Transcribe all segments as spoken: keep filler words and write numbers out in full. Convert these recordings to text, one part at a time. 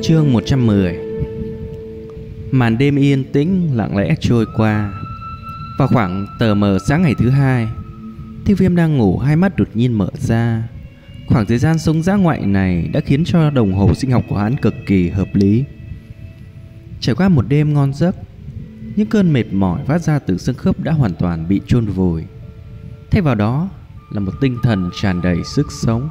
Chương một trăm mười. Màn đêm yên tĩnh lặng lẽ trôi qua. Vào khoảng tờ mờ sáng ngày thứ hai, Tiêu Viêm đang ngủ, hai mắt đột nhiên mở ra. Khoảng thời gian sống dã ngoại này đã khiến cho đồng hồ sinh học của hắn cực kỳ hợp lý. Trải qua một đêm ngon giấc, những cơn mệt mỏi phát ra từ xương khớp đã hoàn toàn bị chôn vùi. Thay vào đó là một tinh thần tràn đầy sức sống.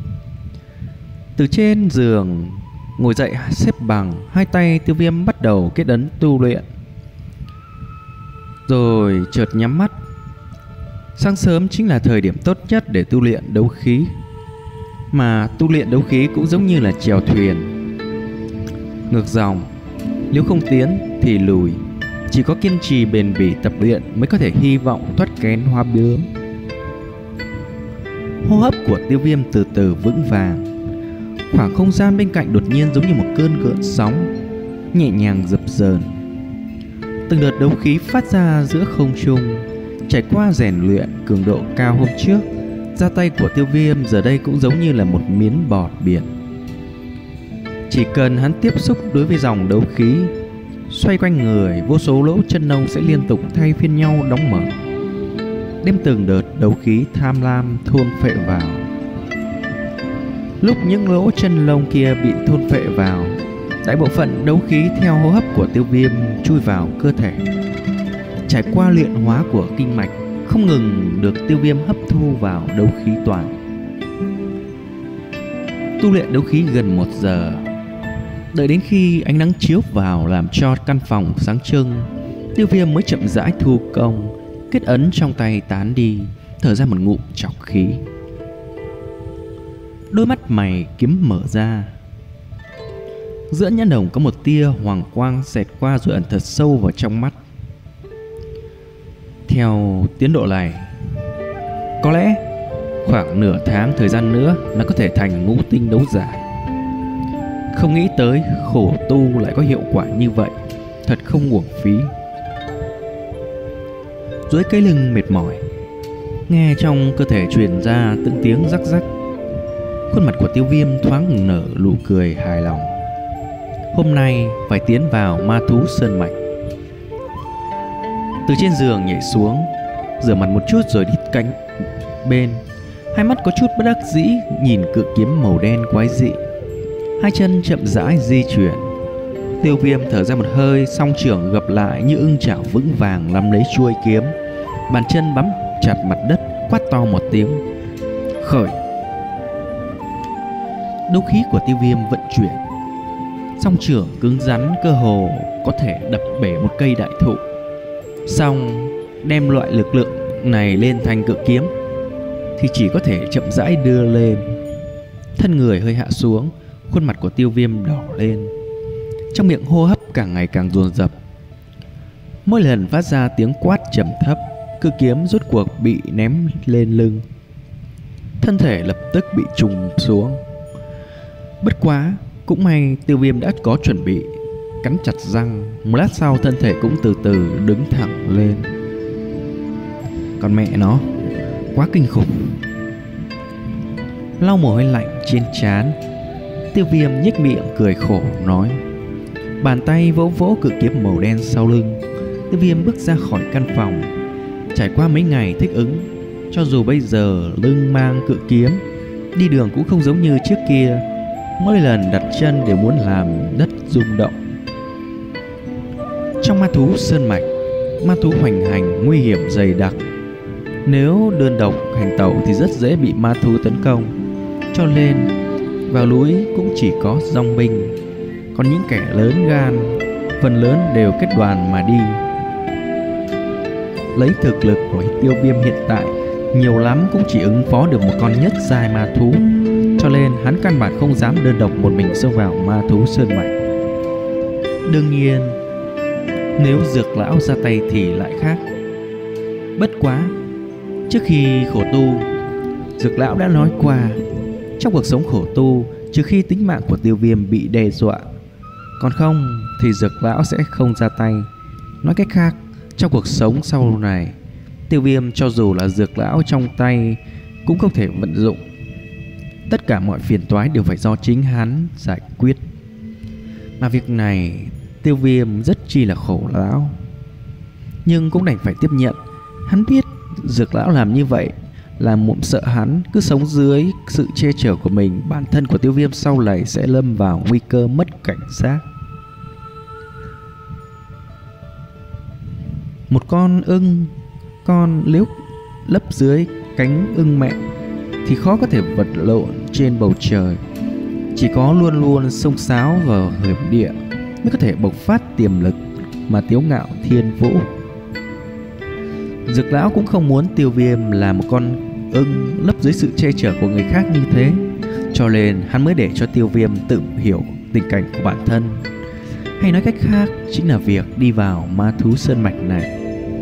Từ trên giường ngồi dậy xếp bằng, hai tay Tiêu Viêm bắt đầu kết ấn tu luyện, rồi chợt nhắm mắt. Sáng sớm chính là thời điểm tốt nhất để tu luyện đấu khí, mà tu luyện đấu khí cũng giống như là chèo thuyền, ngược dòng, nếu không tiến thì lùi. Chỉ có kiên trì bền bỉ tập luyện mới có thể hy vọng thoát kén hoa bướm. Hô hấp của Tiêu Viêm từ từ vững vàng. Khoảng không gian bên cạnh đột nhiên giống như một cơn gợn sóng nhẹ nhàng dập dờn. Từng đợt đấu khí phát ra giữa không trung. Trải qua rèn luyện cường độ cao hôm trước, da tay của Tiêu Viêm giờ đây cũng giống như là một miếng bọt biển. Chỉ cần hắn tiếp xúc đối với dòng đấu khí xoay quanh người, vô số lỗ chân lông sẽ liên tục thay phiên nhau đóng mở, đem từng đợt đấu khí tham lam thôn phệ vào. Lúc những lỗ chân lông kia bị thôn phệ vào, đại bộ phận đấu khí theo hô hấp của Tiêu Viêm chui vào cơ thể. Trải qua luyện hóa của kinh mạch, không ngừng được Tiêu Viêm hấp thu vào đấu khí toàn. Tu luyện đấu khí gần một giờ. Đợi đến khi ánh nắng chiếu vào làm cho căn phòng sáng trưng, Tiêu Viêm mới chậm rãi thu công, kết ấn trong tay tán đi, thở ra một ngụm trọc khí. Đôi mắt mày kiếm mở ra, giữa nhãn đồng có một tia hoàng quang xẹt qua rồi ẩn thật sâu vào trong mắt. Theo tiến độ này, có lẽ khoảng nửa tháng thời gian nữa là có thể thành ngũ tinh đấu giả. Không nghĩ tới khổ tu lại có hiệu quả như vậy, thật không uổng phí. Duỗi cái lưng mệt mỏi, nghe trong cơ thể truyền ra từng tiếng rắc rắc. Khuôn mặt của Tiêu Viêm thoáng nở nụ cười hài lòng. Hôm nay phải tiến vào ma thú sơn mạch. Từ trên giường nhảy xuống, rửa mặt một chút rồi đi cạnh bên. Hai mắt có chút bất đắc dĩ nhìn cự kiếm màu đen quái dị. Hai chân chậm rãi di chuyển. Tiêu Viêm thở ra một hơi, song trưởng gập lại như ưng chảo vững vàng nắm lấy chuôi kiếm. Bàn chân bám chặt mặt đất, quát to một tiếng: khởi! Đấu khí của Tiêu Viêm vận chuyển, song trưởng cứng rắn cơ hồ có thể đập bể một cây đại thụ. Song đem loại lực lượng này lên thành cự kiếm thì chỉ có thể chậm rãi đưa lên. Thân người hơi hạ xuống, khuôn mặt của Tiêu Viêm đỏ lên, trong miệng hô hấp càng ngày càng dồn dập. Mỗi lần phát ra tiếng quát trầm thấp, cự kiếm rốt cuộc bị ném lên lưng, thân thể lập tức bị trùng xuống. Bất quá cũng may Tiêu Viêm đã có chuẩn bị, cắn chặt răng. Một lát sau thân thể cũng từ từ đứng thẳng lên. Còn mẹ nó, quá kinh khủng. Lau mồ hôi lạnh trên trán, Tiêu Viêm nhếch miệng cười khổ nói. Bàn tay vỗ vỗ cự kiếm màu đen sau lưng, Tiêu Viêm bước ra khỏi căn phòng. Trải qua mấy ngày thích ứng, cho dù bây giờ lưng mang cự kiếm, đi đường cũng không giống như trước kia. Mỗi lần đặt chân đều muốn làm đất rung động. Trong ma thú sơn mạch, ma thú hoành hành nguy hiểm dày đặc. Nếu đơn độc hành tẩu thì rất dễ bị ma thú tấn công, cho nên vào núi cũng chỉ có dòng binh. Còn những kẻ lớn gan, phần lớn đều kết đoàn mà đi. Lấy thực lực của Tiêu Viêm hiện tại, nhiều lắm cũng chỉ ứng phó được một con nhất giai ma thú, cho nên hắn căn bản không dám đơn độc một mình xông vào ma thú sơn mạch. Đương nhiên, nếu Dược Lão ra tay thì lại khác. Bất quá, trước khi khổ tu, Dược Lão đã nói qua, trong cuộc sống khổ tu, trừ khi tính mạng của Tiêu Viêm bị đe dọa, còn không thì Dược Lão sẽ không ra tay. Nói cách khác, trong cuộc sống sau này, Tiêu Viêm cho dù là Dược Lão trong tay cũng không thể vận dụng. Tất cả mọi phiền toái đều phải do chính hắn giải quyết. Mà việc này Tiêu Viêm rất chi là khổ lão, nhưng cũng đành phải tiếp nhận. Hắn biết Dược lão làm như vậy là mụn sợ hắn cứ sống dưới sự che chở của mình, bản thân của Tiêu Viêm sau này sẽ lâm vào nguy cơ mất cảnh giác. Một con ưng con nếu lấp dưới cánh ưng mẹ thì khó có thể vật lộn trên bầu trời. Chỉ có luôn luôn xông xáo vào hiểm địa mới có thể bộc phát tiềm lực mà tiếu ngạo thiên vũ. Dược lão cũng không muốn Tiêu Viêm là một con ưng lấp dưới sự che chở của người khác như thế, cho nên hắn mới để cho Tiêu Viêm tự hiểu tình cảnh của bản thân. Hay nói cách khác chính là việc đi vào ma thú sơn mạch này.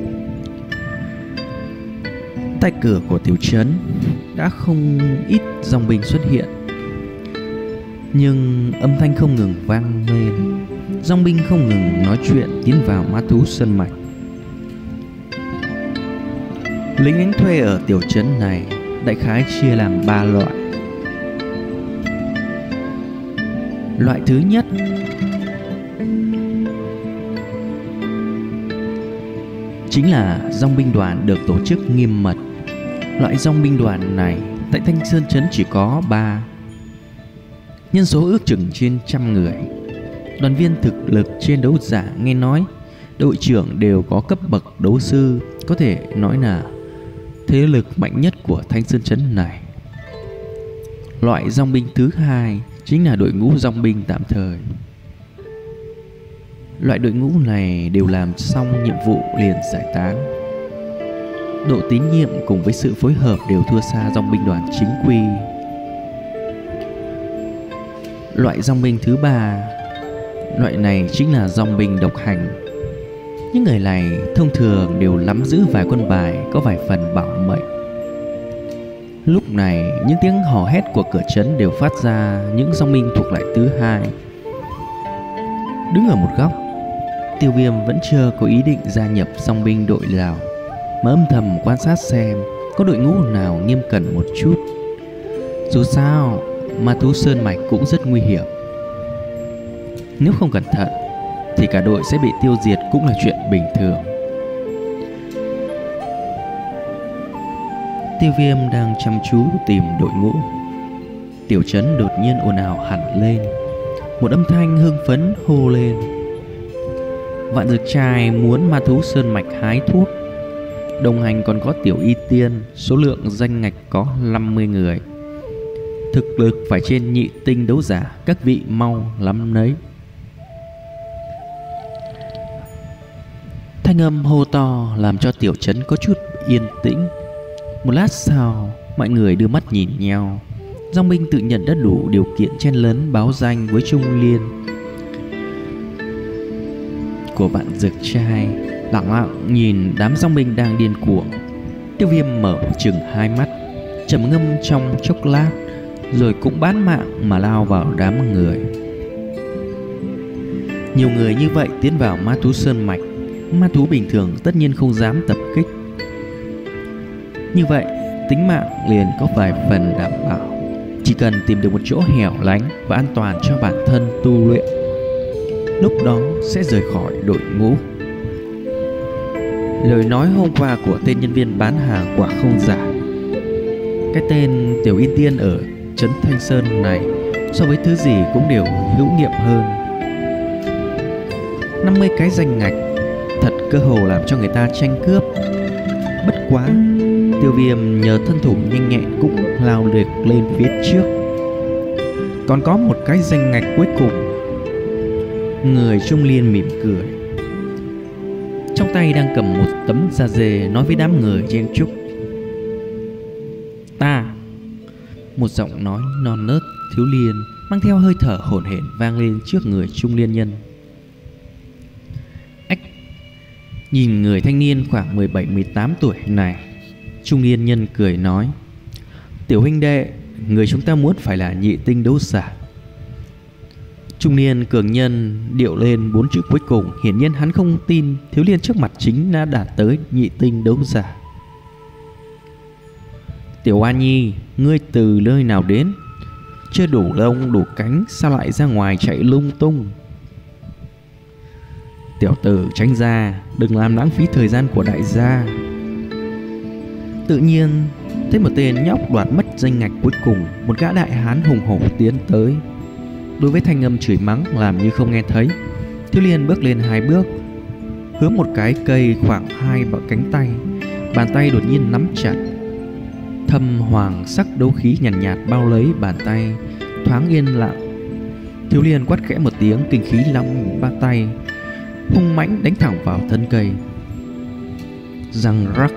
Tại cửa của tiểu trấn đã không ít dòng binh xuất hiện, nhưng âm thanh không ngừng vang lên. Dòng binh không ngừng nói chuyện tiến vào ma thú sơn mạch. Lính đánh thuê ở tiểu trấn này đại khái chia làm ba loại. Loại thứ nhất chính là dòng binh đoàn được tổ chức nghiêm mật. Loại dòng binh đoàn này tại Thanh Sơn trấn chỉ có ba, nhân số ước chừng trên trăm người. Đoàn viên thực lực trên đấu giả, nghe nói đội trưởng đều có cấp bậc đấu sư, có thể nói là thế lực mạnh nhất của Thanh Sơn trấn này. Loại dòng binh thứ hai chính là đội ngũ dòng binh tạm thời. Loại đội ngũ này đều làm xong nhiệm vụ liền giải tán. Độ tín nhiệm cùng với sự phối hợp đều thua xa dòng binh đoàn chính quy. Loại dòng binh thứ ba, loại này chính là dòng binh độc hành. Những người này thông thường đều nắm giữ vài quân bài có vài phần bảo mệnh. Lúc này những tiếng hò hét của cửa trấn đều phát ra những dòng binh thuộc loại thứ hai. Đứng ở một góc, Tiêu Viêm vẫn chưa có ý định gia nhập dòng binh đội nào, mà âm thầm quan sát xem có đội ngũ nào nghiêm cẩn một chút. Dù sao ma thú sơn mạch cũng rất nguy hiểm, nếu không cẩn thận thì cả đội sẽ bị tiêu diệt cũng là chuyện bình thường. Tiêu Viêm đang chăm chú tìm đội ngũ. Tiểu trấn đột nhiên ồn ào hẳn lên. Một âm thanh hưng phấn hô lên: Vạn Dược Trai muốn ma thú sơn mạch hái thuốc. Đồng hành còn có Tiểu Y Tiên, số lượng danh ngạch có năm mươi người. Thực lực phải trên nhị tinh đấu giả, các vị mau lắm nấy. Thanh âm hô to làm cho tiểu trấn có chút yên tĩnh. Một lát sau, mọi người đưa mắt nhìn nhau. Dòng binh tự nhận đã đủ điều kiện chen lấn báo danh với Trung Liên của Vạn Dược Trai, lặng lặng nhìn đám dòng binh đang điên cuồng. Tiêu Viêm mở chừng hai mắt, trầm ngâm trong chốc lát, rồi cũng bán mạng mà lao vào đám người. Nhiều người như vậy tiến vào ma thú sơn mạch, ma thú bình thường tất nhiên không dám tập kích. Như vậy tính mạng liền có vài phần đảm bảo. Chỉ cần tìm được một chỗ hẻo lánh và an toàn cho bản thân tu luyện, lúc đó sẽ rời khỏi đội ngũ. Lời nói hôm qua của tên nhân viên bán hàng quả không giả. Cái tên Tiểu Y Tiên ở trấn Thanh Sơn này so với thứ gì cũng đều hữu nghiệm hơn. Năm mươi cái danh ngạch thật cơ hồ làm cho người ta tranh cướp. Bất quá Tiêu Viêm nhờ thân thủ nhanh nhẹn cũng lao được lên phía trước. Còn có một cái danh ngạch cuối cùng. Người Trung Liên mỉm cười, trong tay đang cầm một tấm da dê, nói với đám người chen chúc: Ta. Một giọng nói non nớt thiếu niên mang theo hơi thở hổn hển vang lên trước người Trung Liên nhân. Ách. Nhìn người thanh niên khoảng mười bảy mười tám tuổi này, Trung Liên nhân cười nói: Tiểu huynh đệ, người chúng ta muốn phải là nhị tinh đấu giả. Trung niên cường nhân điệu lên bốn chữ cuối cùng. Hiển nhiên hắn không tin thiếu niên trước mặt chính đã đạt tới nhị tinh đấu giả. Tiểu Oa Nhi, ngươi từ nơi nào đến? Chưa đủ lông đủ cánh sao lại ra ngoài chạy lung tung? Tiểu tử tránh ra, đừng làm lãng phí thời gian của đại gia. Tự nhiên thấy một tên nhóc đoạt mất danh ngạch cuối cùng. Một gã đại hán hùng hổ tiến tới. Đối với thanh âm chửi mắng làm như không nghe thấy, Thiếu Liên bước lên hai bước, hướng một cái cây khoảng hai bờ cánh tay. Bàn tay đột nhiên nắm chặt. Thâm hoàng sắc đấu khí nhàn nhạt, nhạt bao lấy bàn tay. Thoáng yên lặng, Thiếu Liên quát khẽ một tiếng, kinh khí long ba tay hung mãnh đánh thẳng vào thân cây. Răng rắc,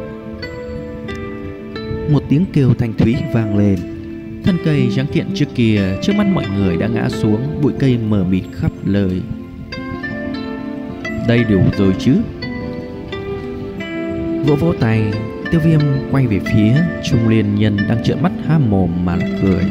một tiếng kêu thanh thúy vang lên. Thân cây trắng kiện trước kia trước mắt mọi người đã ngã xuống, bụi cây mờ mịt khắp lời. Đây đủ rồi chứ? Vỗ vỗ tay, Tiêu Viêm quay về phía Trung Liên Nhân đang trợn mắt há mồm mà cười.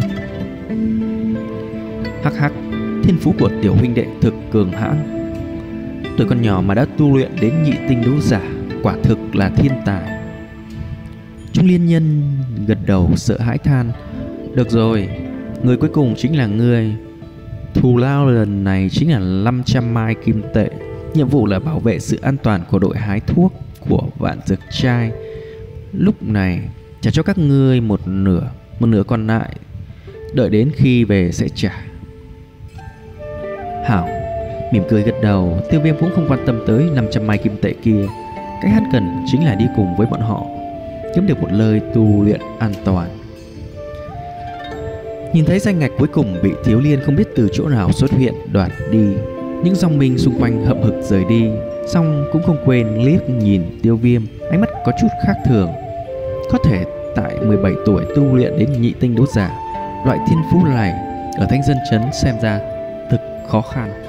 Hắc hắc, thiên phú của tiểu huynh đệ thực cường hãn. Tuổi con nhỏ mà đã tu luyện đến nhị tinh đấu giả, quả thực là thiên tài. Trung Liên Nhân gật đầu sợ hãi than. Được rồi, người cuối cùng chính là ngươi. Thù lao lần này chính là năm trăm mai kim tệ. Nhiệm vụ là bảo vệ sự an toàn của đội hái thuốc của Vạn Dược Trai. Lúc này trả cho các ngươi một nửa, một nửa còn lại đợi đến khi về sẽ trả. Hảo mỉm cười gật đầu. Tiêu Viêm cũng không quan tâm tới năm trăm mai kim tệ kia. Cái hắn cần chính là đi cùng với bọn họ, kiếm được một nơi tu luyện an toàn. Nhìn thấy danh ngạch cuối cùng bị Thiếu Liên không biết từ chỗ nào xuất hiện đoạt đi, những dòng binh xung quanh hậm hực rời đi, song cũng không quên liếc nhìn Tiêu Viêm, ánh mắt có chút khác thường. Có thể tại mười bảy tuổi tu luyện đến nhị tinh đấu giả, loại thiên phú này ở Thanh Dân Trấn xem ra thực khó khăn.